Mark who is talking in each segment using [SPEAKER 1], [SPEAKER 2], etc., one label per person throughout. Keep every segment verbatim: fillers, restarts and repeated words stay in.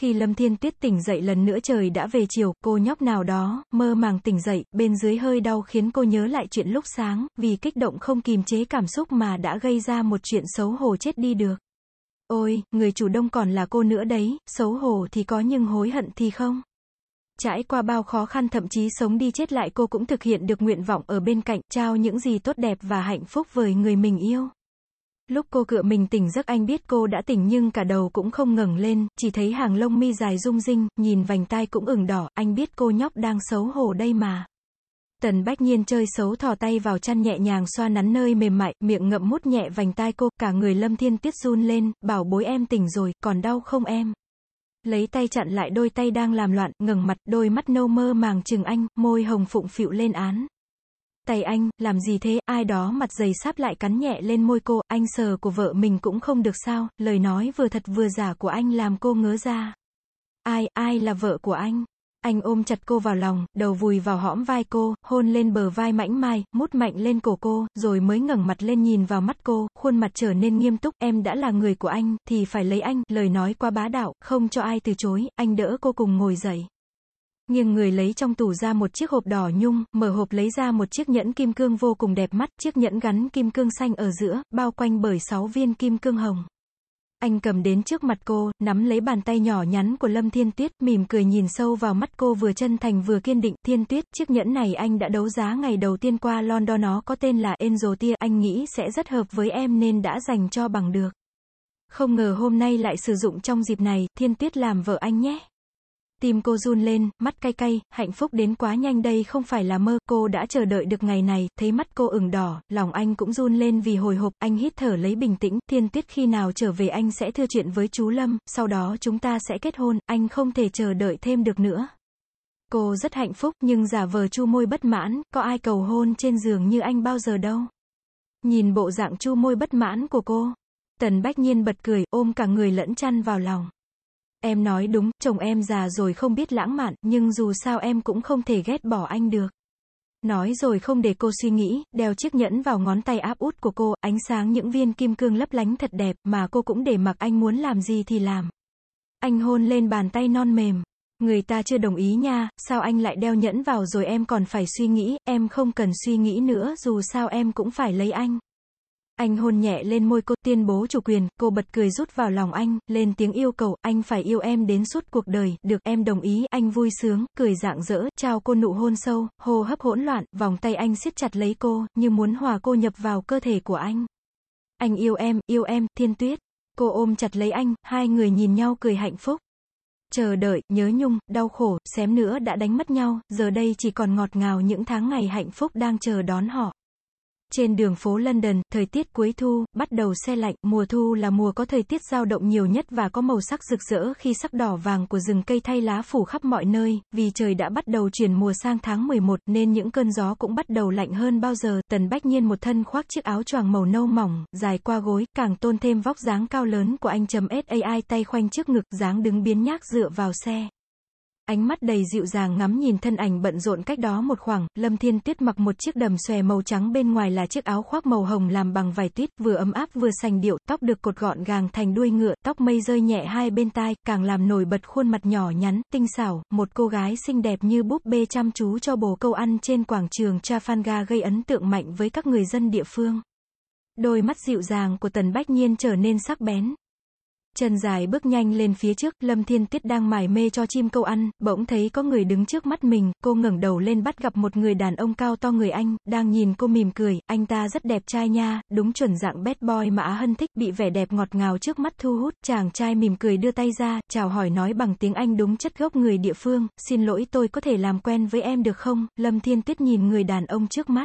[SPEAKER 1] Khi Lâm Thiên Tuyết tỉnh dậy lần nữa trời đã về chiều, cô nhóc nào đó, mơ màng tỉnh dậy, bên dưới hơi đau khiến cô nhớ lại chuyện lúc sáng, vì kích động không kìm chế cảm xúc mà đã gây ra một chuyện xấu hổ chết đi được. Ôi, người chủ đông còn là cô nữa đấy, xấu hổ thì có nhưng hối hận thì không. Trải qua bao khó khăn thậm chí sống đi chết lại cô cũng thực hiện được nguyện vọng ở bên cạnh, trao những gì tốt đẹp và hạnh phúc với người mình yêu. Lúc cô cựa mình tỉnh giấc anh biết cô đã tỉnh nhưng cả đầu cũng không ngẩng lên, chỉ thấy hàng lông mi dài rung rinh, nhìn vành tai cũng ửng đỏ, anh biết cô nhóc đang xấu hổ đây mà. Tần Bách Nhiên chơi xấu thò tay vào chăn nhẹ nhàng xoa nắn nơi mềm mại, miệng ngậm mút nhẹ vành tai cô, cả người Lâm Thiên Tuyết run lên, bảo bối em tỉnh rồi, còn đau không em? Lấy tay chặn lại đôi tay đang làm loạn, ngẩng mặt, đôi mắt nâu mơ màng chừng anh, môi hồng phụng phịu lên án. Tay anh, làm gì thế, ai đó mặt dày sáp lại cắn nhẹ lên môi cô, anh sờ của vợ mình cũng không được sao, lời nói vừa thật vừa giả của anh làm cô ngớ ra. Ai, ai là vợ của anh? Anh ôm chặt cô vào lòng, đầu vùi vào hõm vai cô, hôn lên bờ vai mảnh mai, mút mạnh lên cổ cô, rồi mới ngẩng mặt lên nhìn vào mắt cô, khuôn mặt trở nên nghiêm túc, em đã là người của anh, thì phải lấy anh, lời nói quá bá đạo, không cho ai từ chối, anh đỡ cô cùng ngồi dậy. Nghiêng người lấy trong tủ ra một chiếc hộp đỏ nhung, mở hộp lấy ra một chiếc nhẫn kim cương vô cùng đẹp mắt, chiếc nhẫn gắn kim cương xanh ở giữa, bao quanh bởi sáu viên kim cương hồng. Anh cầm đến trước mặt cô, nắm lấy bàn tay nhỏ nhắn của Lâm Thiên Tuyết, mỉm cười nhìn sâu vào mắt cô vừa chân thành vừa kiên định, Thiên Tuyết, chiếc nhẫn này anh đã đấu giá ngày đầu tiên qua London, nó có tên là Angel Tear, anh nghĩ sẽ rất hợp với em nên đã dành cho bằng được. Không ngờ hôm nay lại sử dụng trong dịp này, Thiên Tuyết làm vợ anh nhé. Tim cô run lên, mắt cay cay, hạnh phúc đến quá nhanh đây không phải là mơ, cô đã chờ đợi được ngày này, thấy mắt cô ửng đỏ, lòng anh cũng run lên vì hồi hộp, anh hít thở lấy bình tĩnh, Thiên Tuyết khi nào trở về anh sẽ thưa chuyện với chú Lâm, sau đó chúng ta sẽ kết hôn, anh không thể chờ đợi thêm được nữa. Cô rất hạnh phúc, nhưng giả vờ chu môi bất mãn, có ai cầu hôn trên giường như anh bao giờ đâu. Nhìn bộ dạng chu môi bất mãn của cô, Tần Bách Nhiên bật cười, ôm cả người lẫn chăn vào lòng. Em nói đúng, chồng em già rồi không biết lãng mạn, nhưng dù sao em cũng không thể ghét bỏ anh được. Nói rồi không để cô suy nghĩ, đeo chiếc nhẫn vào ngón tay áp út của cô, ánh sáng những viên kim cương lấp lánh thật đẹp, mà cô cũng để mặc anh muốn làm gì thì làm. Anh hôn lên bàn tay non mềm. Người ta chưa đồng ý nha, sao anh lại đeo nhẫn vào rồi em còn phải suy nghĩ, em không cần suy nghĩ nữa, dù sao em cũng phải lấy anh. Anh hôn nhẹ lên môi cô, tuyên bố chủ quyền, cô bật cười rút vào lòng anh, lên tiếng yêu cầu, anh phải yêu em đến suốt cuộc đời, được em đồng ý, anh vui sướng, cười rạng rỡ, trao cô nụ hôn sâu, hô hấp hỗn loạn, vòng tay anh siết chặt lấy cô, như muốn hòa cô nhập vào cơ thể của anh. Anh yêu em, yêu em, Thiên Tuyết. Cô ôm chặt lấy anh, hai người nhìn nhau cười hạnh phúc. Chờ đợi, nhớ nhung, đau khổ, xém nữa đã đánh mất nhau, giờ đây chỉ còn ngọt ngào những tháng ngày hạnh phúc đang chờ đón họ. Trên đường phố London, thời tiết cuối thu, bắt đầu se lạnh, mùa thu là mùa có thời tiết dao động nhiều nhất và có màu sắc rực rỡ khi sắc đỏ vàng của rừng cây thay lá phủ khắp mọi nơi, vì trời đã bắt đầu chuyển mùa sang tháng mười một nên những cơn gió cũng bắt đầu lạnh hơn bao giờ. Tần Bách Nhiên một thân khoác chiếc áo choàng màu nâu mỏng, dài qua gối, càng tôn thêm vóc dáng cao lớn của anh. Sai tay khoanh trước ngực, dáng đứng biếng nhác dựa vào xe. Ánh mắt đầy dịu dàng ngắm nhìn thân ảnh bận rộn cách đó một khoảng, Lâm Thiên Tuyết mặc một chiếc đầm xòe màu trắng, bên ngoài là chiếc áo khoác màu hồng làm bằng vải tuyết, vừa ấm áp vừa sành điệu, tóc được cột gọn gàng thành đuôi ngựa, tóc mây rơi nhẹ hai bên tai, càng làm nổi bật khuôn mặt nhỏ nhắn, tinh xảo, một cô gái xinh đẹp như búp bê chăm chú cho bồ câu ăn trên quảng trường Trafalgar gây ấn tượng mạnh với các người dân địa phương. Đôi mắt dịu dàng của Tần Bách Nhiên trở nên sắc bén. Chân dài bước nhanh lên phía trước, Lâm Thiên Tuyết đang mải mê cho chim câu ăn, bỗng thấy có người đứng trước mắt mình, cô ngẩng đầu lên bắt gặp một người đàn ông cao to người Anh, đang nhìn cô mỉm cười, anh ta rất đẹp trai nha, đúng chuẩn dạng bad boy mà Á Hân thích, bị vẻ đẹp ngọt ngào trước mắt thu hút, chàng trai mỉm cười đưa tay ra, chào hỏi nói bằng tiếng Anh đúng chất gốc người địa phương, xin lỗi tôi có thể làm quen với em được không? Lâm Thiên Tuyết nhìn người đàn ông trước mắt.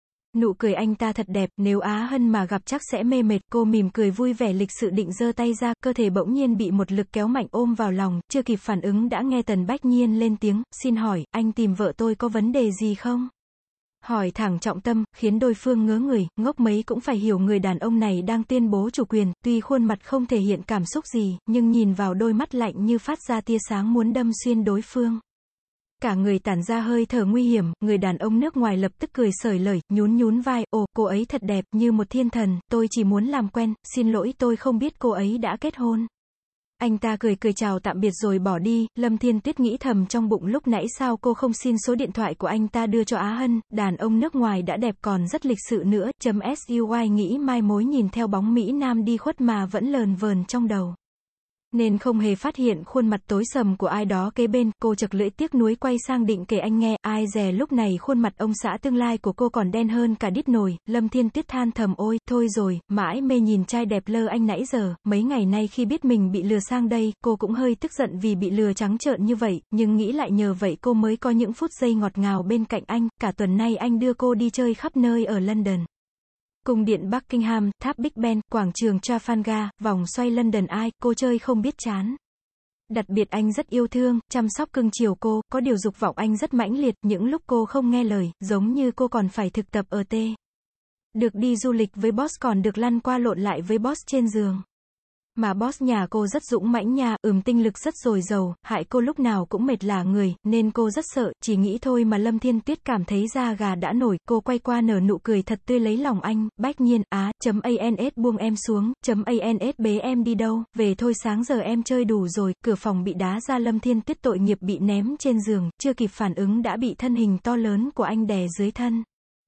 [SPEAKER 1] Nụ cười anh ta thật đẹp, nếu Á Hân mà gặp chắc sẽ mê mệt, cô mỉm cười vui vẻ lịch sự định giơ tay ra, cơ thể bỗng nhiên bị một lực kéo mạnh ôm vào lòng, chưa kịp phản ứng đã nghe Tần Bách Nhiên lên tiếng, xin hỏi, anh tìm vợ tôi có vấn đề gì không? Hỏi thẳng trọng tâm, khiến đối phương ngớ người, ngốc mấy cũng phải hiểu người đàn ông này đang tuyên bố chủ quyền, tuy khuôn mặt không thể hiện cảm xúc gì, nhưng nhìn vào đôi mắt lạnh như phát ra tia sáng muốn đâm xuyên đối phương. Cả người tản ra hơi thở nguy hiểm, người đàn ông nước ngoài lập tức cười xởi lởi, nhún nhún vai, ồ, cô ấy thật đẹp, như một thiên thần, tôi chỉ muốn làm quen, xin lỗi tôi không biết cô ấy đã kết hôn. Anh ta cười cười chào tạm biệt rồi bỏ đi, Lâm Thiên Tuyết nghĩ thầm trong bụng lúc nãy sao cô không xin số điện thoại của anh ta đưa cho Á Hân, đàn ông nước ngoài đã đẹp còn rất lịch sự nữa, chấm suy nghĩ mai mối nhìn theo bóng Mỹ Nam đi khuất mà vẫn lờn vờn trong đầu. Nên không hề phát hiện khuôn mặt tối sầm của ai đó kế bên, cô chật lưỡi tiếc nuối quay sang định kể anh nghe, ai dè lúc này khuôn mặt ông xã tương lai của cô còn đen hơn cả đít nồi, Lâm Thiên Tuyết than thầm ôi, thôi rồi, mãi mê nhìn trai đẹp lơ anh nãy giờ, mấy ngày nay khi biết mình bị lừa sang đây, cô cũng hơi tức giận vì bị lừa trắng trợn như vậy, nhưng nghĩ lại nhờ vậy cô mới có những phút giây ngọt ngào bên cạnh anh, cả tuần nay anh đưa cô đi chơi khắp nơi ở London. Cung điện Buckingham, tháp Big Ben, quảng trường Trafalgar, vòng xoay London Eye, cô chơi không biết chán. Đặc biệt anh rất yêu thương, chăm sóc cưng chiều cô, có điều dục vọng anh rất mãnh liệt, những lúc cô không nghe lời, giống như cô còn phải thực tập ở T. Được đi du lịch với boss còn được lăn qua lộn lại với boss trên giường. Mà boss nhà cô rất dũng mãnh nha, ừm tinh lực rất dồi dầu, hại cô lúc nào cũng mệt lả người, nên cô rất sợ, chỉ nghĩ thôi mà Lâm Thiên Tuyết cảm thấy da gà đã nổi, cô quay qua nở nụ cười thật tươi lấy lòng anh, bách nhiên, á, chấm ans buông em xuống, chấm ans bế em đi đâu, về thôi sáng giờ em chơi đủ rồi, cửa phòng bị đá ra Lâm Thiên Tuyết tội nghiệp bị ném trên giường, chưa kịp phản ứng đã bị thân hình to lớn của anh đè dưới thân.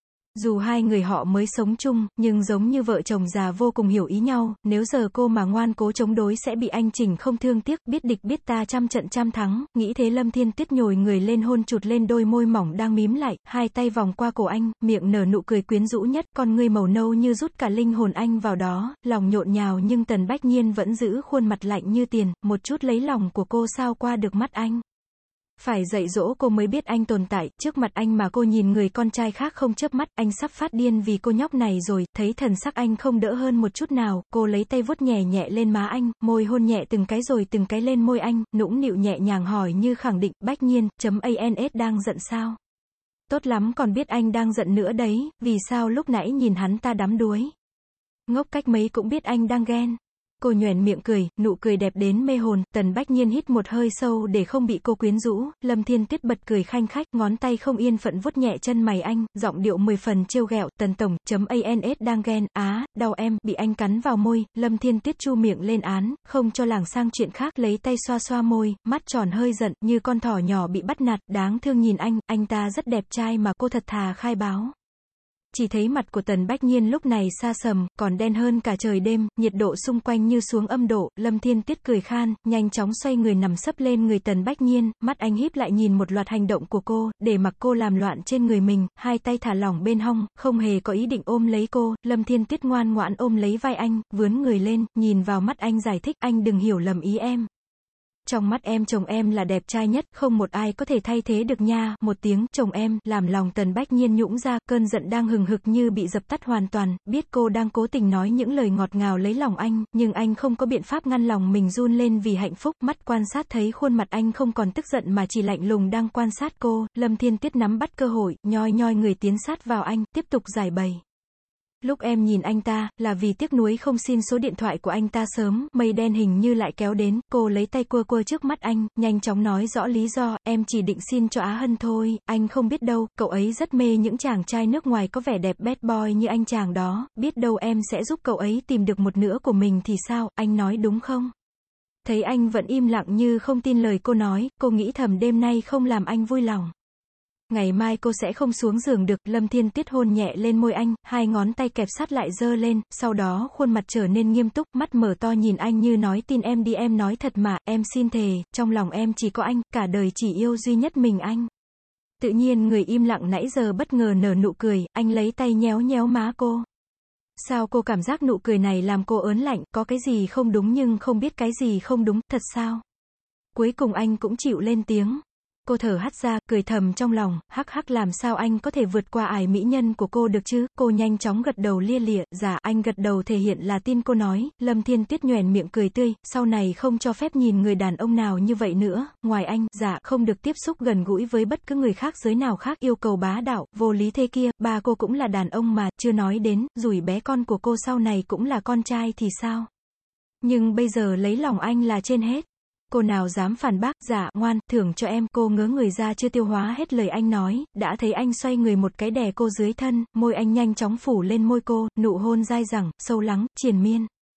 [SPEAKER 1] Dù hai người họ mới sống chung, nhưng giống như vợ chồng già vô cùng hiểu ý nhau, nếu giờ cô mà ngoan cố chống đối sẽ bị anh chỉnh không thương tiếc, biết địch biết ta trăm trận trăm thắng, nghĩ thế Lâm Thiên Tuyết nhồi người lên hôn chụt lên đôi môi mỏng đang mím lại, hai tay vòng qua cổ anh, miệng nở nụ cười quyến rũ nhất, con ngươi màu nâu như rút cả linh hồn anh vào đó, lòng nhộn nhào nhưng Tần Bách Nhiên vẫn giữ khuôn mặt lạnh như tiền, một chút lấy lòng của cô sao qua được mắt anh. Phải dạy dỗ cô mới biết anh tồn tại, trước mặt anh mà cô nhìn người con trai khác không chớp mắt, anh sắp phát điên vì cô nhóc này rồi, thấy thần sắc anh không đỡ hơn một chút nào, cô lấy tay vuốt nhẹ nhẹ lên má anh, môi hôn nhẹ từng cái rồi từng cái lên môi anh, nũng nịu nhẹ nhàng hỏi như khẳng định, Bách Nhiên, chấm ans đang giận sao? Tốt lắm còn biết anh đang giận nữa đấy, vì sao lúc nãy nhìn hắn ta đắm đuối? Ngốc cách mấy cũng biết anh đang ghen. Cô nhoẻn miệng cười, nụ cười đẹp đến mê hồn, Tần Bách Nhiên hít một hơi sâu để không bị cô quyến rũ, Lâm Thiên Tuyết bật cười khanh khách, ngón tay không yên phận vuốt nhẹ chân mày anh, giọng điệu mười phần trêu ghẹo, Tần tổng, chấm ans đang ghen, á, đau em, bị anh cắn vào môi, Lâm Thiên Tuyết chu miệng lên án, không cho lảng sang chuyện khác, lấy tay xoa xoa môi, mắt tròn hơi giận, như con thỏ nhỏ bị bắt nạt, đáng thương nhìn anh, anh ta rất đẹp trai mà cô thật thà khai báo. Chỉ thấy mặt của Tần Bách Nhiên lúc này sa sầm, còn đen hơn cả trời đêm, nhiệt độ xung quanh như xuống âm độ, Lâm Thiên Tuyết cười khan, nhanh chóng xoay người nằm sấp lên người Tần Bách Nhiên, mắt anh híp lại nhìn một loạt hành động của cô, để mặc cô làm loạn trên người mình, hai tay thả lỏng bên hông, không hề có ý định ôm lấy cô, Lâm Thiên Tuyết ngoan ngoãn ôm lấy vai anh, vướn người lên, nhìn vào mắt anh giải thích, anh đừng hiểu lầm ý em. Trong mắt em chồng em là đẹp trai nhất, không một ai có thể thay thế được nha, một tiếng, chồng em, làm lòng Tần Bách Nhiên nhũn ra, cơn giận đang hừng hực như bị dập tắt hoàn toàn, biết cô đang cố tình nói những lời ngọt ngào lấy lòng anh, nhưng anh không có biện pháp ngăn lòng mình run lên vì hạnh phúc, mắt quan sát thấy khuôn mặt anh không còn tức giận mà chỉ lạnh lùng đang quan sát cô, Lâm Thiên Tuyết nắm bắt cơ hội, nhoi nhoi người tiến sát vào anh, tiếp tục giải bày. Lúc em nhìn anh ta, là vì tiếc nuối không xin số điện thoại của anh ta sớm, mây đen hình như lại kéo đến, cô lấy tay quơ quơ trước mắt anh, nhanh chóng nói rõ lý do, em chỉ định xin cho Á Hân thôi, anh không biết đâu, cậu ấy rất mê những chàng trai nước ngoài có vẻ đẹp bad boy như anh chàng đó, biết đâu em sẽ giúp cậu ấy tìm được một nửa của mình thì sao, anh nói đúng không? Thấy anh vẫn im lặng như không tin lời cô nói, cô nghĩ thầm đêm nay không làm anh vui lòng. Ngày mai cô sẽ không xuống giường được, Lâm Thiên Tuyết hôn nhẹ lên môi anh, hai ngón tay kẹp sát lại giơ lên, sau đó khuôn mặt trở nên nghiêm túc, mắt mở to nhìn anh như nói tin em đi em nói thật mà, em xin thề, trong lòng em chỉ có anh, cả đời chỉ yêu duy nhất mình anh. Tự nhiên người im lặng nãy giờ bất ngờ nở nụ cười, anh lấy tay nhéo nhéo má cô. Sao cô cảm giác nụ cười này làm cô ớn lạnh, có cái gì không đúng nhưng không biết cái gì không đúng, thật sao? Cuối cùng anh cũng chịu lên tiếng. Cô thở hắt ra, cười thầm trong lòng, hắc hắc làm sao anh có thể vượt qua ải mỹ nhân của cô được chứ, cô nhanh chóng gật đầu lia lịa, dạ, anh gật đầu thể hiện là tin cô nói, Lâm Thiên Tuyết nhoẻn miệng cười tươi, sau này không cho phép nhìn người đàn ông nào như vậy nữa, ngoài anh, dạ, không được tiếp xúc gần gũi với bất cứ người khác giới nào khác, yêu cầu bá đạo, vô lý thế kia, ba cô cũng là đàn ông mà, chưa nói đến, rủi bé con của cô sau này cũng là con trai thì sao? Nhưng bây giờ lấy lòng anh là trên hết. Cô nào dám phản bác, dạ, ngoan, thưởng cho em, cô ngớ người ra chưa tiêu hóa hết lời anh nói, đã thấy anh xoay người một cái đè cô dưới thân, môi anh nhanh chóng phủ lên môi cô, nụ hôn dai dẳng, sâu lắng, triền miên.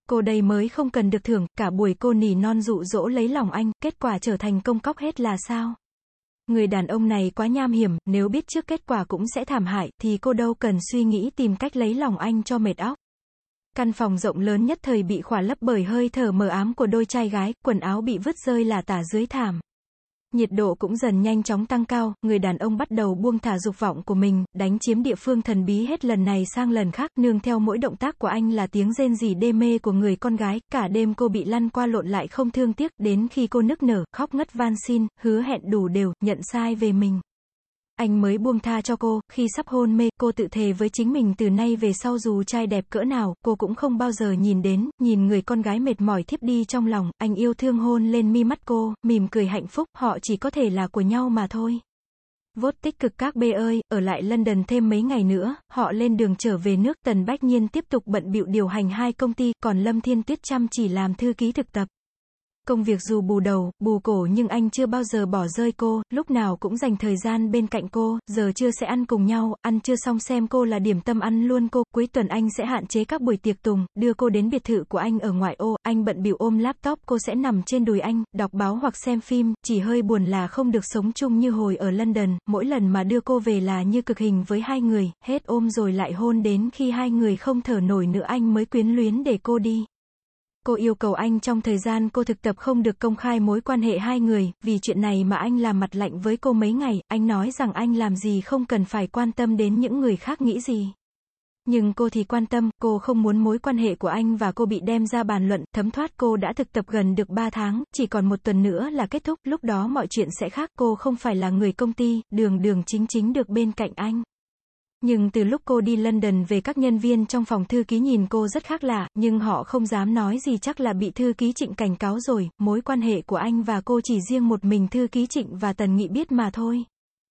[SPEAKER 1] Cô đây mới không cần được thưởng, cả buổi cô nỉ non dụ dỗ lấy lòng anh, kết quả trở thành công cóc hết là sao? Người đàn ông này quá nham hiểm, nếu biết trước kết quả cũng sẽ thảm hại, thì cô đâu cần suy nghĩ tìm cách lấy lòng anh cho mệt óc. Căn phòng rộng lớn nhất thời bị khỏa lấp bởi hơi thở mờ ám của đôi trai gái, quần áo bị vứt rơi lả tả dưới thảm. Nhiệt độ cũng dần nhanh chóng tăng cao, người đàn ông bắt đầu buông thả dục vọng của mình, đánh chiếm địa phương thần bí hết lần này sang lần khác, nương theo mỗi động tác của anh là tiếng rên rỉ đê mê của người con gái, cả đêm cô bị lăn qua lộn lại không thương tiếc, đến khi cô nức nở, khóc ngất van xin, hứa hẹn đủ đều, nhận sai về mình. Anh mới buông tha cho cô, khi sắp hôn mê, cô tự thề với chính mình từ nay về sau dù trai đẹp cỡ nào, cô cũng không bao giờ nhìn đến, nhìn người con gái mệt mỏi thiếp đi trong lòng, anh yêu thương hôn lên mi mắt cô, mỉm cười hạnh phúc, họ chỉ có thể là của nhau mà thôi. Vote tích cực các bê ơi, ở lại London thêm mấy ngày nữa, họ lên đường trở về nước, Tần Bách Nhiên tiếp tục bận bịu điều hành hai công ty, còn Lâm Thiên Tuyết chăm chỉ làm thư ký thực tập. Công việc dù bù đầu, bù cổ nhưng anh chưa bao giờ bỏ rơi cô, lúc nào cũng dành thời gian bên cạnh cô, giờ trưa sẽ ăn cùng nhau, ăn trưa xong xem cô là điểm tâm ăn luôn cô, cuối tuần anh sẽ hạn chế các buổi tiệc tùng, đưa cô đến biệt thự của anh ở ngoại ô, anh bận bịu ôm laptop, cô sẽ nằm trên đùi anh, đọc báo hoặc xem phim, chỉ hơi buồn là không được sống chung như hồi ở London, mỗi lần mà đưa cô về là như cực hình với hai người, hết ôm rồi lại hôn đến khi hai người không thở nổi nữa anh mới quyến luyến để cô đi. Cô yêu cầu anh trong thời gian cô thực tập không được công khai mối quan hệ hai người, vì chuyện này mà anh làm mặt lạnh với cô mấy ngày, anh nói rằng anh làm gì không cần phải quan tâm đến những người khác nghĩ gì. Nhưng cô thì quan tâm, cô không muốn mối quan hệ của anh và cô bị đem ra bàn luận, thấm thoát cô đã thực tập gần được ba tháng, chỉ còn một tuần nữa là kết thúc, lúc đó mọi chuyện sẽ khác, cô không phải là người công ty, đường đường chính chính được bên cạnh anh. Nhưng từ lúc cô đi London về các nhân viên trong phòng thư ký nhìn cô rất khác lạ, nhưng họ không dám nói gì chắc là bị thư ký Trịnh cảnh cáo rồi, mối quan hệ của anh và cô chỉ riêng một mình thư ký Trịnh và Tần Nghị biết mà thôi.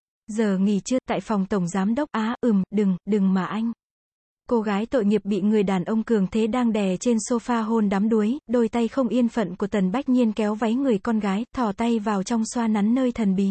[SPEAKER 1] Giờ nghỉ trưa, tại phòng tổng giám đốc, á, ừm, đừng, đừng mà anh. Cô gái tội nghiệp bị người đàn ông cường thế đang đè trên sofa hôn đắm đuối, đôi tay không yên phận của Tần Bách Nhiên kéo váy người con gái, thò tay vào trong xoa nắn nơi thần bí.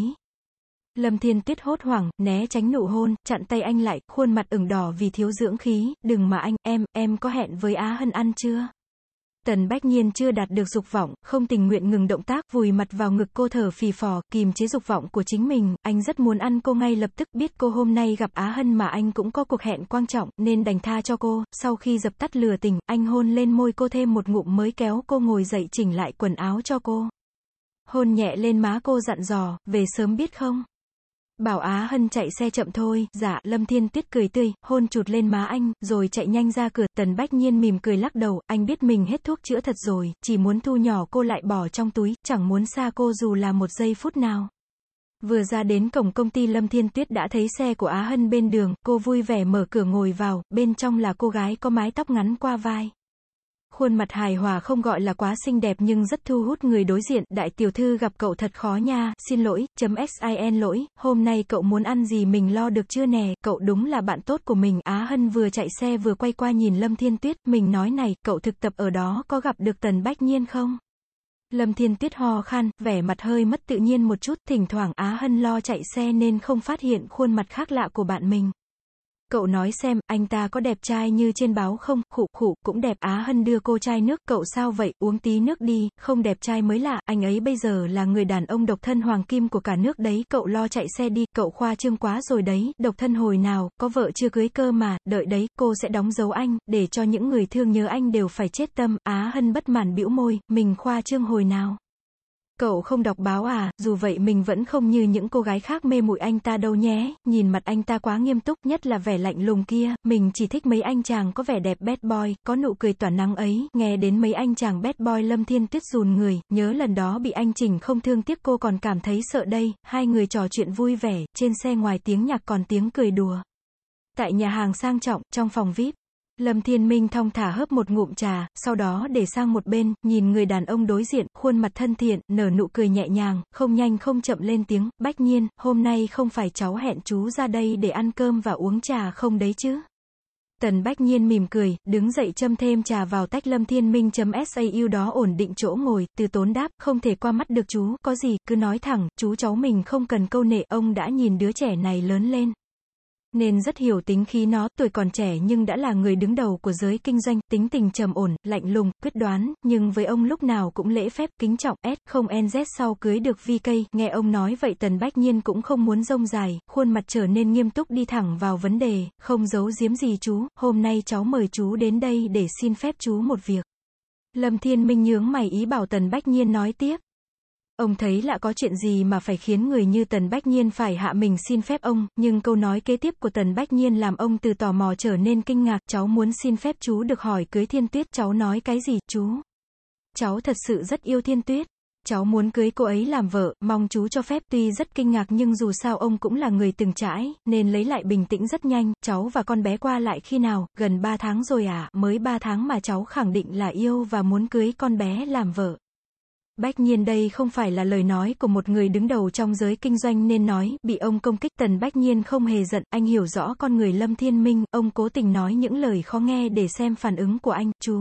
[SPEAKER 1] Lâm Thiên Tuyết hốt hoảng, né tránh nụ hôn, chặn tay anh lại, khuôn mặt ửng đỏ vì thiếu dưỡng khí, đừng mà anh, em, em có hẹn với Á Hân ăn chưa? Tần Bách Nhiên chưa đạt được dục vọng, không tình nguyện ngừng động tác, vùi mặt vào ngực cô thở phì phò, kìm chế dục vọng của chính mình, anh rất muốn ăn cô ngay lập tức, biết cô hôm nay gặp Á Hân mà anh cũng có cuộc hẹn quan trọng, nên đành tha cho cô, sau khi dập tắt lừa tình, anh hôn lên môi cô thêm một ngụm mới kéo cô ngồi dậy chỉnh lại quần áo cho cô. Hôn nhẹ lên má cô dặn dò, về sớm biết không? Bảo Á Hân chạy xe chậm thôi, dạ, Lâm Thiên Tuyết cười tươi, hôn chụt lên má anh, rồi chạy nhanh ra cửa, Tần Bách Nhiên mỉm cười lắc đầu, anh biết mình hết thuốc chữa thật rồi, chỉ muốn thu nhỏ cô lại bỏ trong túi, chẳng muốn xa cô dù là một giây phút nào. Vừa ra đến cổng công ty Lâm Thiên Tuyết đã thấy xe của Á Hân bên đường, cô vui vẻ mở cửa ngồi vào, bên trong là cô gái có mái tóc ngắn qua vai. Khuôn mặt hài hòa không gọi là quá xinh đẹp nhưng rất thu hút người đối diện, đại tiểu thư gặp cậu thật khó nha, xin lỗi, chấm xin lỗi, hôm nay cậu muốn ăn gì mình lo được chưa nè, cậu đúng là bạn tốt của mình. Á Hân vừa chạy xe vừa quay qua nhìn Lâm Thiên Tuyết, mình nói này, cậu thực tập ở đó có gặp được Tần Bách Nhiên không? Lâm Thiên Tuyết ho khan, vẻ mặt hơi mất tự nhiên một chút, thỉnh thoảng Á Hân lo chạy xe nên không phát hiện khuôn mặt khác lạ của bạn mình. Cậu nói xem, anh ta có đẹp trai như trên báo không? Khụ khụ, cũng đẹp. Á Hân đưa cô chai nước, cậu sao vậy, uống tí nước đi, không đẹp trai mới lạ, anh ấy bây giờ là người đàn ông độc thân hoàng kim của cả nước đấy, cậu lo chạy xe đi, cậu khoa trương quá rồi đấy, độc thân hồi nào, có vợ chưa cưới cơ mà, đợi đấy, cô sẽ đóng dấu anh, để cho những người thương nhớ anh đều phải chết tâm. Á Hân bất mãn bĩu môi, mình khoa trương hồi nào? Cậu không đọc báo à, dù vậy mình vẫn không như những cô gái khác mê muội anh ta đâu nhé, nhìn mặt anh ta quá nghiêm túc, nhất là vẻ lạnh lùng kia, mình chỉ thích mấy anh chàng có vẻ đẹp bad boy, có nụ cười tỏa nắng ấy, nghe đến mấy anh chàng bad boy Lâm Thiên Tuyết run người, nhớ lần đó bị anh Trình không thương tiếc cô còn cảm thấy sợ đây, hai người trò chuyện vui vẻ, trên xe ngoài tiếng nhạc còn tiếng cười đùa. Tại nhà hàng sang trọng, trong phòng vi ai pi. Lâm Thiên Minh thong thả hớp một ngụm trà, sau đó để sang một bên, nhìn người đàn ông đối diện, khuôn mặt thân thiện, nở nụ cười nhẹ nhàng, không nhanh không chậm lên tiếng, Bách Nhiên, hôm nay không phải cháu hẹn chú ra đây để ăn cơm và uống trà không đấy chứ? Tần Bách Nhiên mỉm cười, đứng dậy châm thêm trà vào tách. Lâm Thiên Minh chấm sau đó ổn định chỗ ngồi, từ tốn đáp, không thể qua mắt được chú, có gì, cứ nói thẳng, chú cháu mình không cần câu nệ, ông đã nhìn đứa trẻ này lớn lên. Nên rất hiểu tính khí nó, tuổi còn trẻ nhưng đã là người đứng đầu của giới kinh doanh, tính tình trầm ổn, lạnh lùng, quyết đoán, nhưng với ông lúc nào cũng lễ phép, kính trọng, S không en dét sau cưới được vi cây, nghe ông nói vậy Tần Bách Nhiên cũng không muốn rông dài, khuôn mặt trở nên nghiêm túc đi thẳng vào vấn đề, không giấu giếm gì chú, hôm nay cháu mời chú đến đây để xin phép chú một việc. Lâm Thiên Minh nhướng mày ý bảo Tần Bách Nhiên nói tiếp. Ông thấy lạ có chuyện gì mà phải khiến người như Tần Bách Nhiên phải hạ mình xin phép ông, nhưng câu nói kế tiếp của Tần Bách Nhiên làm ông từ tò mò trở nên kinh ngạc, cháu muốn xin phép chú được hỏi cưới Thiên Tuyết, cháu nói cái gì, chú? Cháu thật sự rất yêu Thiên Tuyết. Cháu muốn cưới cô ấy làm vợ, mong chú cho phép, tuy rất kinh ngạc nhưng dù sao ông cũng là người từng trải, nên lấy lại bình tĩnh rất nhanh, cháu và con bé qua lại khi nào, gần ba tháng rồi à, mới ba tháng mà cháu khẳng định là yêu và muốn cưới con bé làm vợ. Bách Nhiên đây không phải là lời nói của một người đứng đầu trong giới kinh doanh nên nói, bị ông công kích Tần Bách Nhiên không hề giận, anh hiểu rõ con người Lâm Thiên Minh, ông cố tình nói những lời khó nghe để xem phản ứng của anh, chú.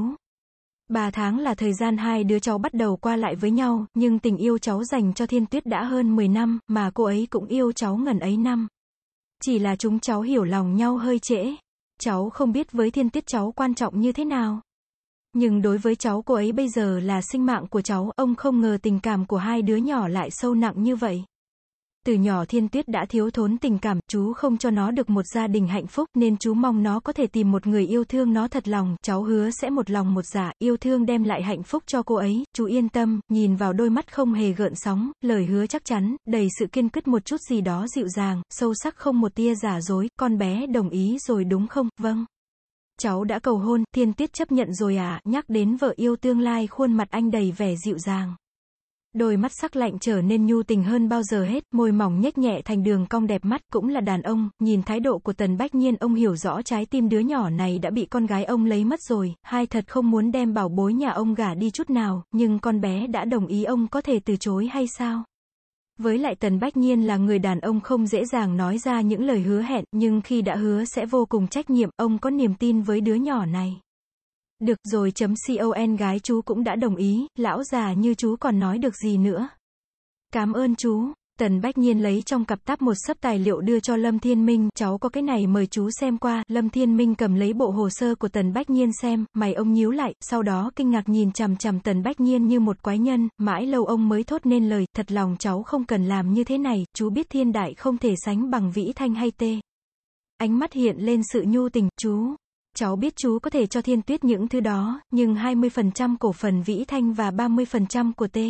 [SPEAKER 1] Ba tháng là thời gian hai đứa cháu bắt đầu qua lại với nhau, nhưng tình yêu cháu dành cho Thiên Tuyết đã hơn mười năm, mà cô ấy cũng yêu cháu ngần ấy năm. Chỉ là chúng cháu hiểu lòng nhau hơi trễ. Cháu không biết với Thiên Tuyết cháu quan trọng như thế nào. Nhưng đối với cháu cô ấy bây giờ là sinh mạng của cháu, ông không ngờ tình cảm của hai đứa nhỏ lại sâu nặng như vậy. Từ nhỏ Thiên Tuyết đã thiếu thốn tình cảm, chú không cho nó được một gia đình hạnh phúc, nên chú mong nó có thể tìm một người yêu thương nó thật lòng, cháu hứa sẽ một lòng một dạ, yêu thương đem lại hạnh phúc cho cô ấy, chú yên tâm, nhìn vào đôi mắt không hề gợn sóng, lời hứa chắc chắn, đầy sự kiên quyết một chút gì đó dịu dàng, sâu sắc không một tia giả dối, con bé đồng ý rồi đúng không? Vâng. Cháu đã cầu hôn, Thiên Tuyết chấp nhận rồi à, nhắc đến vợ yêu tương lai khuôn mặt anh đầy vẻ dịu dàng. Đôi mắt sắc lạnh trở nên nhu tình hơn bao giờ hết, môi mỏng nhếch nhẹ thành đường cong đẹp mắt, cũng là đàn ông, nhìn thái độ của Tần Bách Nhiên ông hiểu rõ trái tim đứa nhỏ này đã bị con gái ông lấy mất rồi, hai thật không muốn đem bảo bối nhà ông gả đi chút nào, nhưng con bé đã đồng ý ông có thể từ chối hay sao? Với lại Tần Bách Nhiên là người đàn ông không dễ dàng nói ra những lời hứa hẹn, nhưng khi đã hứa sẽ vô cùng trách nhiệm, ông có niềm tin với đứa nhỏ này. Được rồi chấm con gái chú cũng đã đồng ý, lão già như chú còn nói được gì nữa. Cảm ơn chú. Tần Bách Nhiên lấy trong cặp táp một xấp tài liệu đưa cho Lâm Thiên Minh, cháu có cái này mời chú xem qua. Lâm Thiên Minh cầm lấy bộ hồ sơ của Tần Bách Nhiên xem, mày ông nhíu lại, sau đó kinh ngạc nhìn chằm chằm Tần Bách Nhiên như một quái nhân, mãi lâu ông mới thốt nên lời, thật lòng cháu không cần làm như thế này, chú biết thiên đại không thể sánh bằng Vĩ Thanh hay tê. Ánh mắt hiện lên sự nhu tình, chú. Cháu biết chú có thể cho Thiên Tuyết những thứ đó, nhưng hai mươi phần trăm cổ phần Vĩ Thanh và ba mươi phần trăm của T.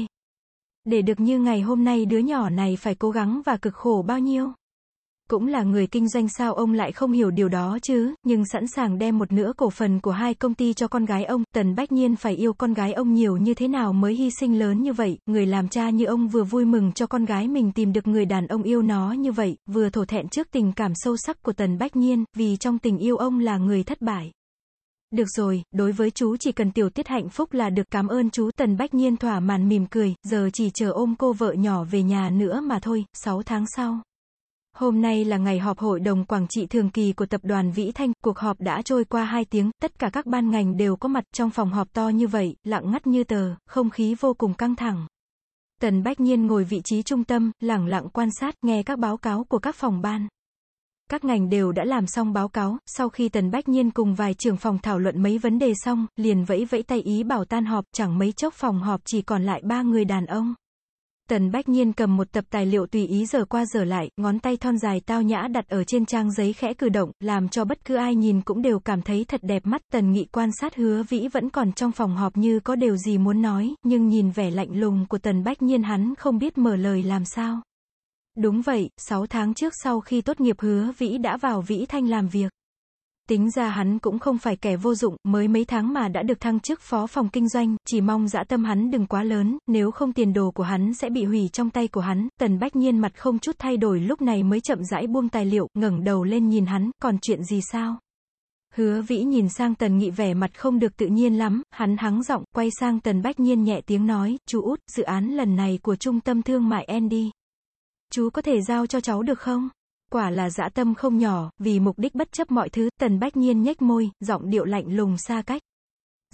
[SPEAKER 1] Để được như ngày hôm nay đứa nhỏ này phải cố gắng và cực khổ bao nhiêu. Cũng là người kinh doanh sao ông lại không hiểu điều đó chứ, nhưng sẵn sàng đem một nửa cổ phần của hai công ty cho con gái ông, Tần Bách Nhiên phải yêu con gái ông nhiều như thế nào mới hy sinh lớn như vậy, người làm cha như ông vừa vui mừng cho con gái mình tìm được người đàn ông yêu nó như vậy, vừa thổ thẹn trước tình cảm sâu sắc của Tần Bách Nhiên, vì trong tình yêu ông là người thất bại. Được rồi, đối với chú chỉ cần Tiểu Tuyết hạnh phúc là được, cảm ơn chú. Tần Bách Nhiên thỏa mãn mỉm cười, giờ chỉ chờ ôm cô vợ nhỏ về nhà nữa mà thôi. Sáu tháng sau. Hôm nay là ngày họp hội đồng quản trị thường kỳ của tập đoàn Vĩ Thanh, cuộc họp đã trôi qua hai tiếng, tất cả các ban ngành đều có mặt trong phòng họp to như vậy, lặng ngắt như tờ, không khí vô cùng căng thẳng. Tần Bách Nhiên ngồi vị trí trung tâm, lẳng lặng quan sát, nghe các báo cáo của các phòng ban. Các ngành đều đã làm xong báo cáo, sau khi Tần Bách Nhiên cùng vài trưởng phòng thảo luận mấy vấn đề xong, liền vẫy vẫy tay ý bảo tan họp, chẳng mấy chốc phòng họp chỉ còn lại ba người đàn ông. Tần Bách Nhiên cầm một tập tài liệu tùy ý dở qua dở lại, ngón tay thon dài tao nhã đặt ở trên trang giấy khẽ cử động, làm cho bất cứ ai nhìn cũng đều cảm thấy thật đẹp mắt. Tần Nghị quan sát Hứa Vĩ vẫn còn trong phòng họp như có điều gì muốn nói, nhưng nhìn vẻ lạnh lùng của Tần Bách Nhiên hắn không biết mở lời làm sao. Đúng vậy, sáu tháng trước sau khi tốt nghiệp Hứa Vĩ đã vào Vĩ Thanh làm việc. Tính ra hắn cũng không phải kẻ vô dụng, mới mấy tháng mà đã được thăng chức phó phòng kinh doanh, chỉ mong dã tâm hắn đừng quá lớn, nếu không tiền đồ của hắn sẽ bị hủy trong tay của hắn. Tần Bách Nhiên mặt không chút thay đổi lúc này mới chậm rãi buông tài liệu, ngẩng đầu lên nhìn hắn, còn chuyện gì sao? Hứa Vĩ nhìn sang Tần Nghị vẻ mặt không được tự nhiên lắm, hắn hắng giọng, quay sang Tần Bách Nhiên nhẹ tiếng nói, chú út, dự án lần này của trung tâm thương mại Andy. Chú có thể giao cho cháu được không? Quả là dã tâm không nhỏ, vì mục đích bất chấp mọi thứ. Tần Bách Nhiên nhếch môi, giọng điệu lạnh lùng xa cách.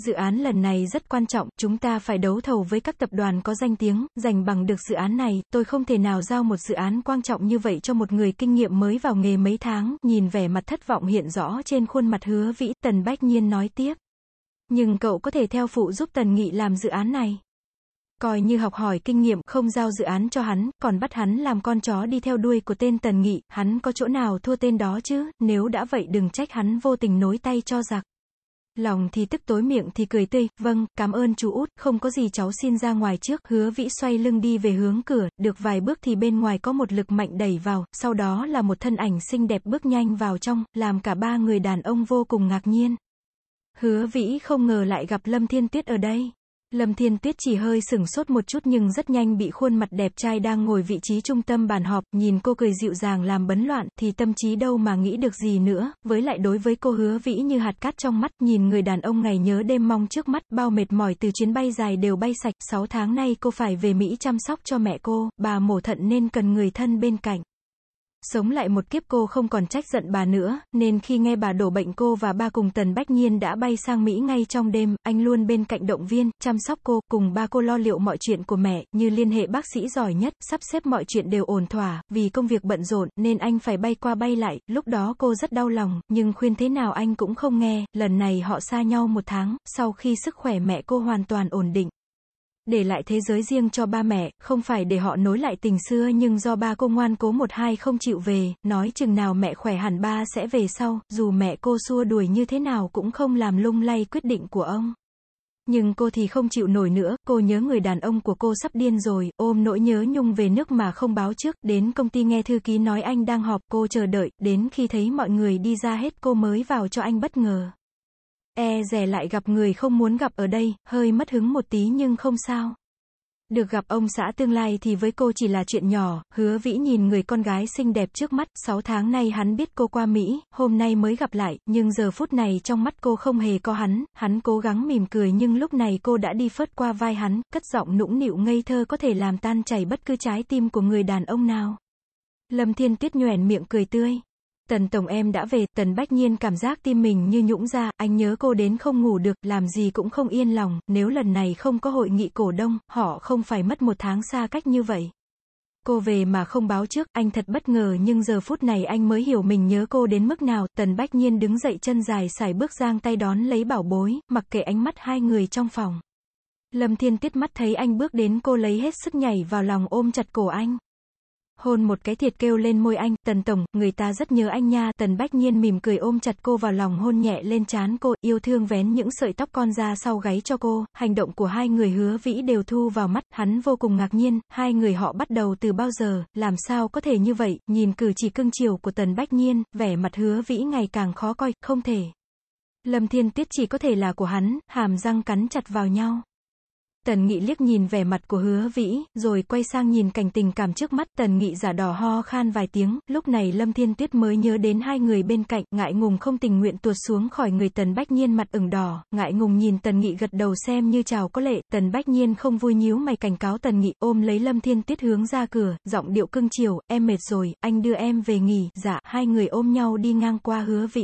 [SPEAKER 1] dự án lần này rất quan trọng, chúng ta phải đấu thầu với các tập đoàn có danh tiếng, giành bằng được dự án này, tôi không thể nào giao một dự án quan trọng như vậy cho một người kinh nghiệm mới vào nghề mấy tháng, nhìn vẻ mặt thất vọng hiện rõ trên khuôn mặt Hứa Vĩ, Tần Bách Nhiên nói tiếp. Nhưng cậu có thể theo phụ giúp Tần Nghị làm dự án này. Coi như học hỏi kinh nghiệm, không giao dự án cho hắn, còn bắt hắn làm con chó đi theo đuôi của tên Tần Nghị, hắn có chỗ nào thua tên đó chứ, nếu đã vậy đừng trách hắn vô tình nối tay cho giặc. Lòng thì tức tối miệng thì cười tươi, vâng, cảm ơn chú út, không có gì cháu xin ra ngoài trước. Hứa Vĩ xoay lưng đi về hướng cửa, được vài bước thì bên ngoài có một lực mạnh đẩy vào, sau đó là một thân ảnh xinh đẹp bước nhanh vào trong, làm cả ba người đàn ông vô cùng ngạc nhiên. Hứa Vĩ không ngờ lại gặp Lâm Thiên Tuyết ở đây. Lâm Thiên Tuyết chỉ hơi sửng sốt một chút nhưng rất nhanh bị khuôn mặt đẹp trai đang ngồi vị trí trung tâm bàn họp, nhìn cô cười dịu dàng làm bấn loạn, thì tâm trí đâu mà nghĩ được gì nữa, với lại đối với cô Hứa Vĩ như hạt cát trong mắt, nhìn người đàn ông ngày nhớ đêm mong trước mắt, bao mệt mỏi từ chuyến bay dài đều bay sạch, sáu tháng nay cô phải về Mỹ chăm sóc cho mẹ cô, bà mổ thận nên cần người thân bên cạnh. Sống lại một kiếp cô không còn trách giận bà nữa, nên khi nghe bà đổ bệnh cô và ba cùng Tần Bách Nhiên đã bay sang Mỹ ngay trong đêm, anh luôn bên cạnh động viên, chăm sóc cô, cùng ba cô lo liệu mọi chuyện của mẹ, như liên hệ bác sĩ giỏi nhất, sắp xếp mọi chuyện đều ổn thỏa, vì công việc bận rộn, nên anh phải bay qua bay lại, lúc đó cô rất đau lòng, nhưng khuyên thế nào anh cũng không nghe, lần này họ xa nhau một tháng, sau khi sức khỏe mẹ cô hoàn toàn ổn định. Để lại thế giới riêng cho ba mẹ, không phải để họ nối lại tình xưa nhưng do ba cô ngoan cố một hai không chịu về, nói chừng nào mẹ khỏe hẳn ba sẽ về sau, dù mẹ cô xua đuổi như thế nào cũng không làm lung lay quyết định của ông. Nhưng cô thì không chịu nổi nữa, cô nhớ người đàn ông của cô sắp điên rồi, ôm nỗi nhớ nhung về nước mà không báo trước, đến công ty nghe thư ký nói anh đang họp, cô chờ đợi, đến khi thấy mọi người đi ra hết cô mới vào cho anh bất ngờ. E dè lại gặp người không muốn gặp ở đây, hơi mất hứng một tí nhưng không sao. Được gặp ông xã tương lai thì với cô chỉ là chuyện nhỏ, Hứa Vĩ nhìn người con gái xinh đẹp trước mắt, sáu tháng nay hắn biết cô qua Mỹ, hôm nay mới gặp lại, nhưng giờ phút này trong mắt cô không hề có hắn, hắn cố gắng mỉm cười nhưng lúc này cô đã đi phớt qua vai hắn, cất giọng nũng nịu ngây thơ có thể làm tan chảy bất cứ trái tim của người đàn ông nào. Lâm Thiên Tuyết nhoẻn miệng cười tươi. Tần tổng em đã về, Tần Bách Nhiên cảm giác tim mình như nhũn ra, anh nhớ cô đến không ngủ được, làm gì cũng không yên lòng, nếu lần này không có hội nghị cổ đông, họ không phải mất một tháng xa cách như vậy. Cô về mà không báo trước, anh thật bất ngờ nhưng giờ phút này anh mới hiểu mình nhớ cô đến mức nào. Tần Bách Nhiên đứng dậy chân dài sải bước giang tay đón lấy bảo bối, mặc kệ ánh mắt hai người trong phòng. Lâm Thiên Tuyết mắt thấy anh bước đến cô lấy hết sức nhảy vào lòng ôm chặt cổ anh. Hôn một cái thiệt kêu lên môi anh, Tần tổng, người ta rất nhớ anh nha. Tần Bách Nhiên mỉm cười ôm chặt cô vào lòng hôn nhẹ lên trán cô, yêu thương vén những sợi tóc con ra sau gáy cho cô, hành động của hai người Hứa Vĩ đều thu vào mắt, hắn vô cùng ngạc nhiên, hai người họ bắt đầu từ bao giờ, làm sao có thể như vậy, nhìn cử chỉ cưng chiều của Tần Bách Nhiên, vẻ mặt Hứa Vĩ ngày càng khó coi, không thể. Lâm Thiên Tuyết chỉ có thể là của hắn, hàm răng cắn chặt vào nhau. Tần Nghị liếc nhìn vẻ mặt của Hứa Vĩ, rồi quay sang nhìn cảnh tình cảm trước mắt, Tần Nghị giả đỏ ho khan vài tiếng, lúc này Lâm Thiên Tuyết mới nhớ đến hai người bên cạnh, ngại ngùng không tình nguyện tuột xuống khỏi người Tần Bách Nhiên mặt ửng đỏ, ngại ngùng nhìn Tần Nghị gật đầu xem như chào có lệ, Tần Bách Nhiên không vui nhíu mày cảnh cáo Tần Nghị, ôm lấy Lâm Thiên Tuyết hướng ra cửa, giọng điệu cưng chiều, em mệt rồi, anh đưa em về nghỉ, dạ, hai người ôm nhau đi ngang qua Hứa Vĩ.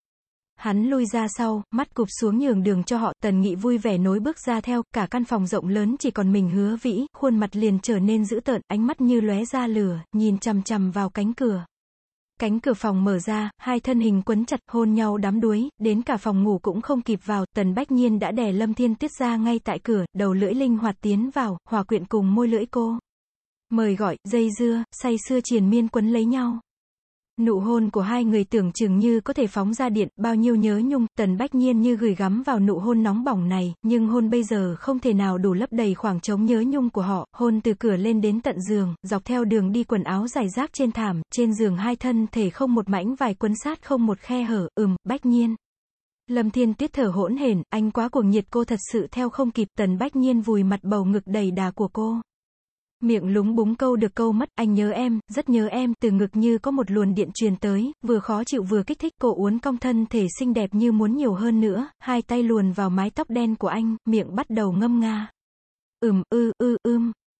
[SPEAKER 1] Hắn lui ra sau, mắt cụp xuống nhường đường cho họ, Tần Nghị vui vẻ nối bước ra theo, cả căn phòng rộng lớn chỉ còn mình Hứa Vĩ, khuôn mặt liền trở nên dữ tợn, ánh mắt như lóe ra lửa, nhìn chằm chằm vào cánh cửa. Cánh cửa phòng mở ra, hai thân hình quấn chặt, hôn nhau đắm đuối, đến cả phòng ngủ cũng không kịp vào, Tần Bách Nhiên đã đè Lâm Thiên Tuyết ra ngay tại cửa, đầu lưỡi linh hoạt tiến vào, hòa quyện cùng môi lưỡi cô. Mời gọi, dây dưa, say sưa triền miên quấn lấy nhau. Nụ hôn của hai người tưởng chừng như có thể phóng ra điện, bao nhiêu nhớ nhung, Tần Bách Nhiên như gửi gắm vào nụ hôn nóng bỏng này, nhưng hôn bây giờ không thể nào đủ lấp đầy khoảng trống nhớ nhung của họ, hôn từ cửa lên đến tận giường, dọc theo đường đi quần áo rải rác trên thảm, trên giường hai thân thể không một mảnh vải quấn sát không một khe hở, ừm, Bách Nhiên. Lâm Thiên Tuyết thở hỗn hển, anh quá cuồng nhiệt cô thật sự theo không kịp, Tần Bách Nhiên vùi mặt bầu ngực đầy đà của cô. Miệng lúng búng câu được câu mất, anh nhớ em, rất nhớ em, từ ngực như có một luồn điện truyền tới, vừa khó chịu vừa kích thích, cô uốn cong thân thể xinh đẹp như muốn nhiều hơn nữa, hai tay luồn vào mái tóc đen của anh, miệng bắt đầu ngâm nga. Ừm, ư, ư, ưm.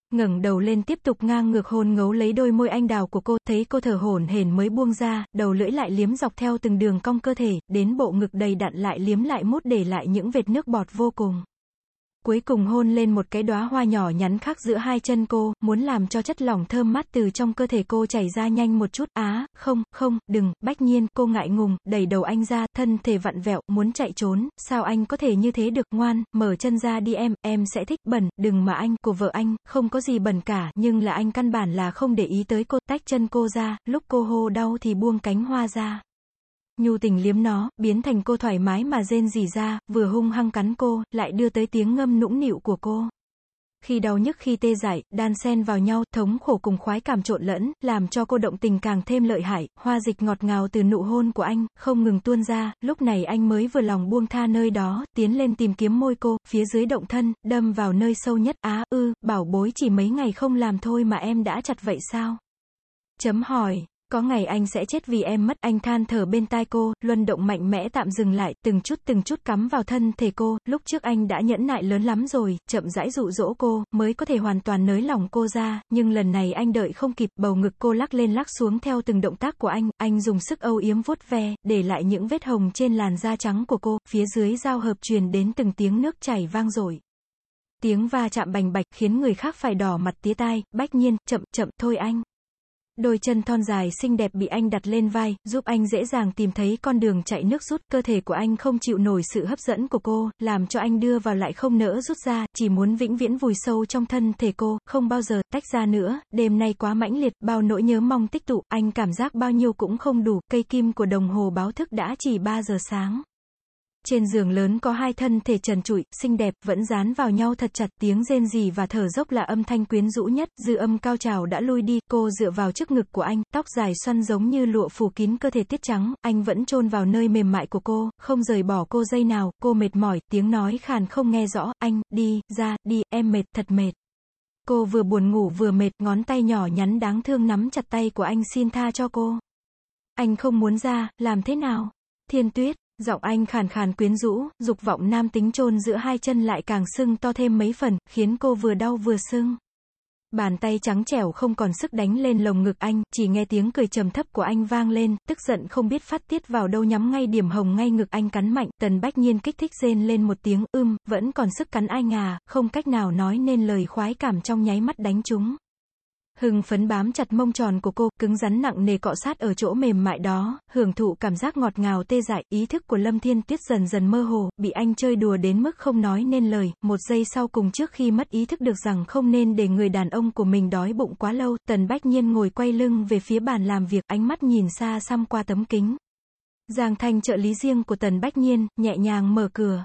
[SPEAKER 1] ngẩng đầu lên tiếp tục ngang ngược hôn ngấu lấy đôi môi anh đào của cô, thấy cô thở hổn hển mới buông ra, đầu lưỡi lại liếm dọc theo từng đường cong cơ thể, đến bộ ngực đầy đặn lại liếm lại mút để lại những vệt nước bọt vô cùng. Cuối cùng hôn lên một cái đóa hoa nhỏ nhắn khác giữa hai chân cô, muốn làm cho chất lỏng thơm mát từ trong cơ thể cô chảy ra nhanh một chút. Á, không, không, đừng, Bách Nhiên, cô ngại ngùng, đẩy đầu anh ra, thân thể vặn vẹo, muốn chạy trốn, sao anh có thể như thế được, ngoan, mở chân ra đi em, em sẽ thích, bẩn, đừng mà anh, của vợ anh, không có gì bẩn cả, nhưng là anh căn bản là không để ý tới cô, tách chân cô ra, lúc cô hô đau thì buông cánh hoa ra. Nhu tình liếm nó, biến thành cô thoải mái mà rên rỉ ra, vừa hung hăng cắn cô, lại đưa tới tiếng ngâm nũng nịu của cô. Khi đau nhức khi tê dại, đan xen vào nhau, thống khổ cùng khoái cảm trộn lẫn, làm cho cô động tình càng thêm lợi hại, hoa dịch ngọt ngào từ nụ hôn của anh, không ngừng tuôn ra, lúc này anh mới vừa lòng buông tha nơi đó, tiến lên tìm kiếm môi cô, phía dưới động thân, đâm vào nơi sâu nhất. Á, ư, bảo bối chỉ mấy ngày không làm thôi mà em đã chặt vậy sao? Chấm hỏi. Có ngày anh sẽ chết vì em mất, anh than thở bên tai cô, luân động mạnh mẽ tạm dừng lại, từng chút từng chút cắm vào thân thể cô, lúc trước anh đã nhẫn nại lớn lắm rồi, chậm rãi dụ dỗ cô, mới có thể hoàn toàn nới lỏng cô ra, nhưng lần này anh đợi không kịp, bầu ngực cô lắc lên lắc xuống theo từng động tác của anh, anh dùng sức âu yếm vuốt ve, để lại những vết hồng trên làn da trắng của cô, phía dưới giao hợp truyền đến từng tiếng nước chảy vang dội. Tiếng va chạm bành bạch khiến người khác phải đỏ mặt tía tai. Bách Nhiên, chậm, chậm, thôi anh. Đôi chân thon dài xinh đẹp bị anh đặt lên vai, giúp anh dễ dàng tìm thấy con đường chạy nước rút, cơ thể của anh không chịu nổi sự hấp dẫn của cô, làm cho anh đưa vào lại không nỡ rút ra, chỉ muốn vĩnh viễn vùi sâu trong thân thể cô, không bao giờ tách ra nữa, đêm nay quá mãnh liệt, bao nỗi nhớ mong tích tụ, anh cảm giác bao nhiêu cũng không đủ, cây kim của đồng hồ báo thức đã chỉ ba giờ sáng. Trên giường lớn có hai thân thể trần trụi, xinh đẹp, vẫn dán vào nhau thật chặt, tiếng rên rỉ và thở dốc là âm thanh quyến rũ nhất, dư âm cao trào đã lui đi, cô dựa vào trước ngực của anh, tóc dài xoăn giống như lụa phủ kín cơ thể tiết trắng, anh vẫn chôn vào nơi mềm mại của cô, không rời bỏ cô giây nào, cô mệt mỏi, tiếng nói khàn không nghe rõ, anh, đi, ra, đi, em mệt, thật mệt. Cô vừa buồn ngủ vừa mệt, ngón tay nhỏ nhắn đáng thương nắm chặt tay của anh xin tha cho cô. Anh không muốn ra, làm thế nào? Thiên Tuyết. Giọng anh khàn khàn quyến rũ, dục vọng nam tính chôn giữa hai chân lại càng sưng to thêm mấy phần, khiến cô vừa đau vừa sưng. Bàn tay trắng trẻo không còn sức đánh lên lồng ngực anh, chỉ nghe tiếng cười trầm thấp của anh vang lên, tức giận không biết phát tiết vào đâu nhắm ngay điểm hồng ngay ngực anh cắn mạnh, Tần Bách Nhiên kích thích rên lên một tiếng, ưm, vẫn còn sức cắn anh à, không cách nào nói nên lời khoái cảm trong nháy mắt đánh trúng. Hưng phấn bám chặt mông tròn của cô, cứng rắn nặng nề cọ sát ở chỗ mềm mại đó, hưởng thụ cảm giác ngọt ngào tê dại, ý thức của Lâm Thiên Tuyết dần dần mơ hồ, bị anh chơi đùa đến mức không nói nên lời, một giây sau cùng trước khi mất ý thức được rằng không nên để người đàn ông của mình đói bụng quá lâu, Tần Bách Nhiên ngồi quay lưng về phía bàn làm việc, ánh mắt nhìn xa xăm qua tấm kính. Giang Thanh trợ lý riêng của Tần Bách Nhiên, nhẹ nhàng mở cửa.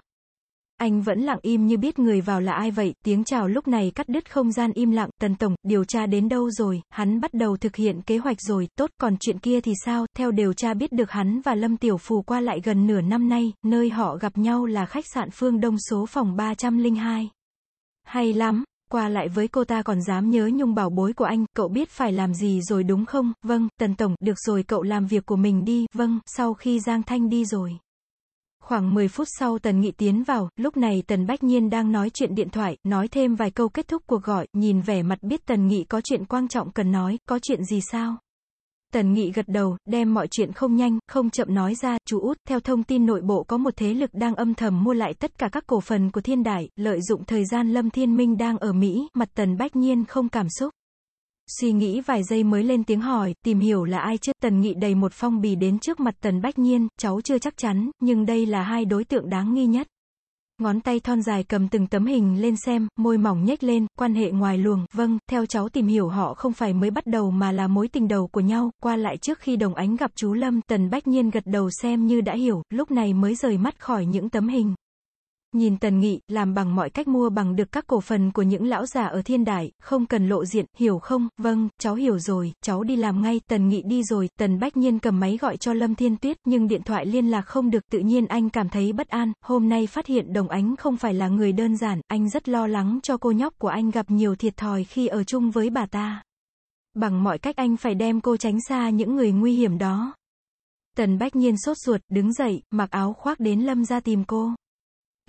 [SPEAKER 1] Anh vẫn lặng im như biết người vào là ai vậy, tiếng chào lúc này cắt đứt không gian im lặng, Tần Tổng, điều tra đến đâu rồi, hắn bắt đầu thực hiện kế hoạch rồi, tốt, còn chuyện kia thì sao, theo điều tra biết được hắn và Lâm Tiểu Phù qua lại gần nửa năm nay, nơi họ gặp nhau là khách sạn Phương Đông số phòng ba trăm lẻ hai. Hay lắm, qua lại với cô ta còn dám nhớ nhung bảo bối của anh, cậu biết phải làm gì rồi đúng không, vâng, Tần Tổng, được rồi cậu làm việc của mình đi, vâng, sau khi Giang Thanh đi rồi. Khoảng mười phút sau Tần Nghị tiến vào, lúc này Tần Bách Nhiên đang nói chuyện điện thoại, nói thêm vài câu kết thúc cuộc gọi, nhìn vẻ mặt biết Tần Nghị có chuyện quan trọng cần nói, có chuyện gì sao? Tần Nghị gật đầu, đem mọi chuyện không nhanh, không chậm nói ra, chú út, theo thông tin nội bộ có một thế lực đang âm thầm mua lại tất cả các cổ phần của Thiên Đại, lợi dụng thời gian Lâm Thiên Minh đang ở Mỹ, mặt Tần Bách Nhiên không cảm xúc. Suy nghĩ vài giây mới lên tiếng hỏi, tìm hiểu là ai chứ, Tần Nghị đầy một phong bì đến trước mặt Tần Bách Nhiên, cháu chưa chắc chắn, nhưng đây là hai đối tượng đáng nghi nhất. Ngón tay thon dài cầm từng tấm hình lên xem, môi mỏng nhếch lên, quan hệ ngoài luồng, vâng, theo cháu tìm hiểu họ không phải mới bắt đầu mà là mối tình đầu của nhau, qua lại trước khi Đồng Ánh gặp chú Lâm, Tần Bách Nhiên gật đầu xem như đã hiểu, lúc này mới rời mắt khỏi những tấm hình. Nhìn Tần Nghị, làm bằng mọi cách mua bằng được các cổ phần của những lão già ở Thiên Đại, không cần lộ diện, hiểu không, vâng, cháu hiểu rồi, cháu đi làm ngay, Tần Nghị đi rồi, Tần Bách Nhiên cầm máy gọi cho Lâm Thiên Tuyết, nhưng điện thoại liên lạc không được, tự nhiên anh cảm thấy bất an, hôm nay phát hiện Đồng Ánh không phải là người đơn giản, anh rất lo lắng cho cô nhóc của anh gặp nhiều thiệt thòi khi ở chung với bà ta. Bằng mọi cách anh phải đem cô tránh xa những người nguy hiểm đó. Tần Bách Nhiên sốt ruột, đứng dậy, mặc áo khoác đến Lâm ra tìm cô.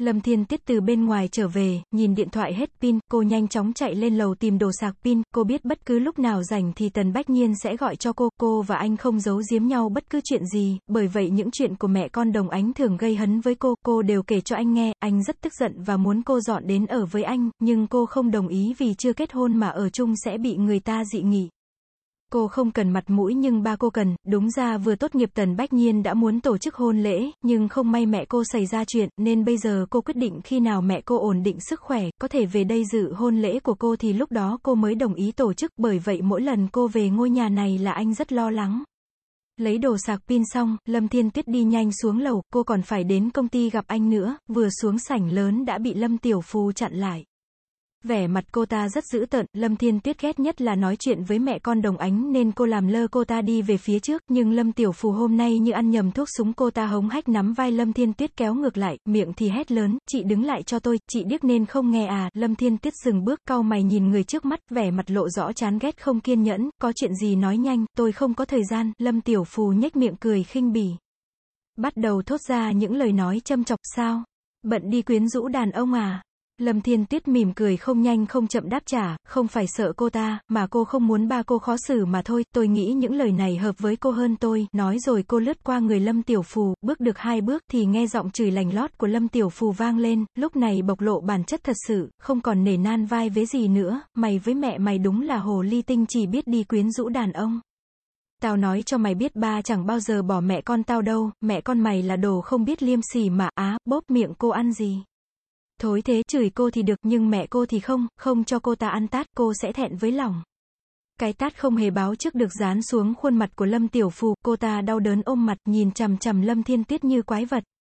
[SPEAKER 1] Lâm Thiên Tuyết từ bên ngoài trở về, nhìn điện thoại hết pin, cô nhanh chóng chạy lên lầu tìm đồ sạc pin, cô biết bất cứ lúc nào rảnh thì Tần Bách Nhiên sẽ gọi cho cô, cô và anh không giấu giếm nhau bất cứ chuyện gì, bởi vậy những chuyện của mẹ con Đồng Ánh thường gây hấn với cô, cô đều kể cho anh nghe, anh rất tức giận và muốn cô dọn đến ở với anh, nhưng cô không đồng ý vì chưa kết hôn mà ở chung sẽ bị người ta dị nghị. Cô không cần mặt mũi nhưng ba cô cần, đúng ra vừa tốt nghiệp Tần Bách Nhiên đã muốn tổ chức hôn lễ, nhưng không may mẹ cô xảy ra chuyện, nên bây giờ cô quyết định khi nào mẹ cô ổn định sức khỏe, có thể về đây dự hôn lễ của cô thì lúc đó cô mới đồng ý tổ chức, bởi vậy mỗi lần cô về ngôi nhà này là anh rất lo lắng. Lấy đồ sạc pin xong, Lâm Thiên Tuyết đi nhanh xuống lầu, cô còn phải đến công ty gặp anh nữa, vừa xuống sảnh lớn đã bị Lâm Tiểu Phù chặn lại. Vẻ mặt cô ta rất dữ tợn, Lâm Thiên Tuyết ghét nhất là nói chuyện với mẹ con Đồng Ánh nên cô làm lơ cô ta đi về phía trước, nhưng Lâm Tiểu Phù hôm nay như ăn nhầm thuốc súng, cô ta hống hách nắm vai Lâm Thiên Tuyết kéo ngược lại, miệng thì hét lớn, chị đứng lại cho tôi, chị điếc nên không nghe à, Lâm Thiên Tuyết dừng bước, cau mày nhìn người trước mắt, vẻ mặt lộ rõ chán ghét không kiên nhẫn, có chuyện gì nói nhanh, tôi không có thời gian, Lâm Tiểu Phù nhếch miệng cười khinh bỉ. Bắt đầu thốt ra những lời nói châm chọc, sao? Bận đi quyến rũ đàn ông à? Lâm Thiên Tuyết mỉm cười không nhanh không chậm đáp trả, không phải sợ cô ta, mà cô không muốn ba cô khó xử mà thôi, tôi nghĩ những lời này hợp với cô hơn tôi, nói rồi cô lướt qua người Lâm Tiểu Phù, bước được hai bước thì nghe giọng chửi lành lót của Lâm Tiểu Phù vang lên, lúc này bộc lộ bản chất thật sự, không còn nể nan vai vế gì nữa, mày với mẹ mày đúng là hồ ly tinh chỉ biết đi quyến rũ đàn ông. Tao nói cho mày biết ba chẳng bao giờ bỏ mẹ con tao đâu, mẹ con mày là đồ không biết liêm sỉ mà, á, bóp miệng cô ăn gì. Thối thế, chửi cô thì được nhưng mẹ cô thì không, không cho cô ta ăn tát, cô sẽ thẹn với lòng. Cái tát không hề báo trước được dán xuống khuôn mặt của Lâm Tiểu Phù, cô ta đau đớn ôm mặt nhìn chằm chằm Lâm Thiên Tuyết như quái vật.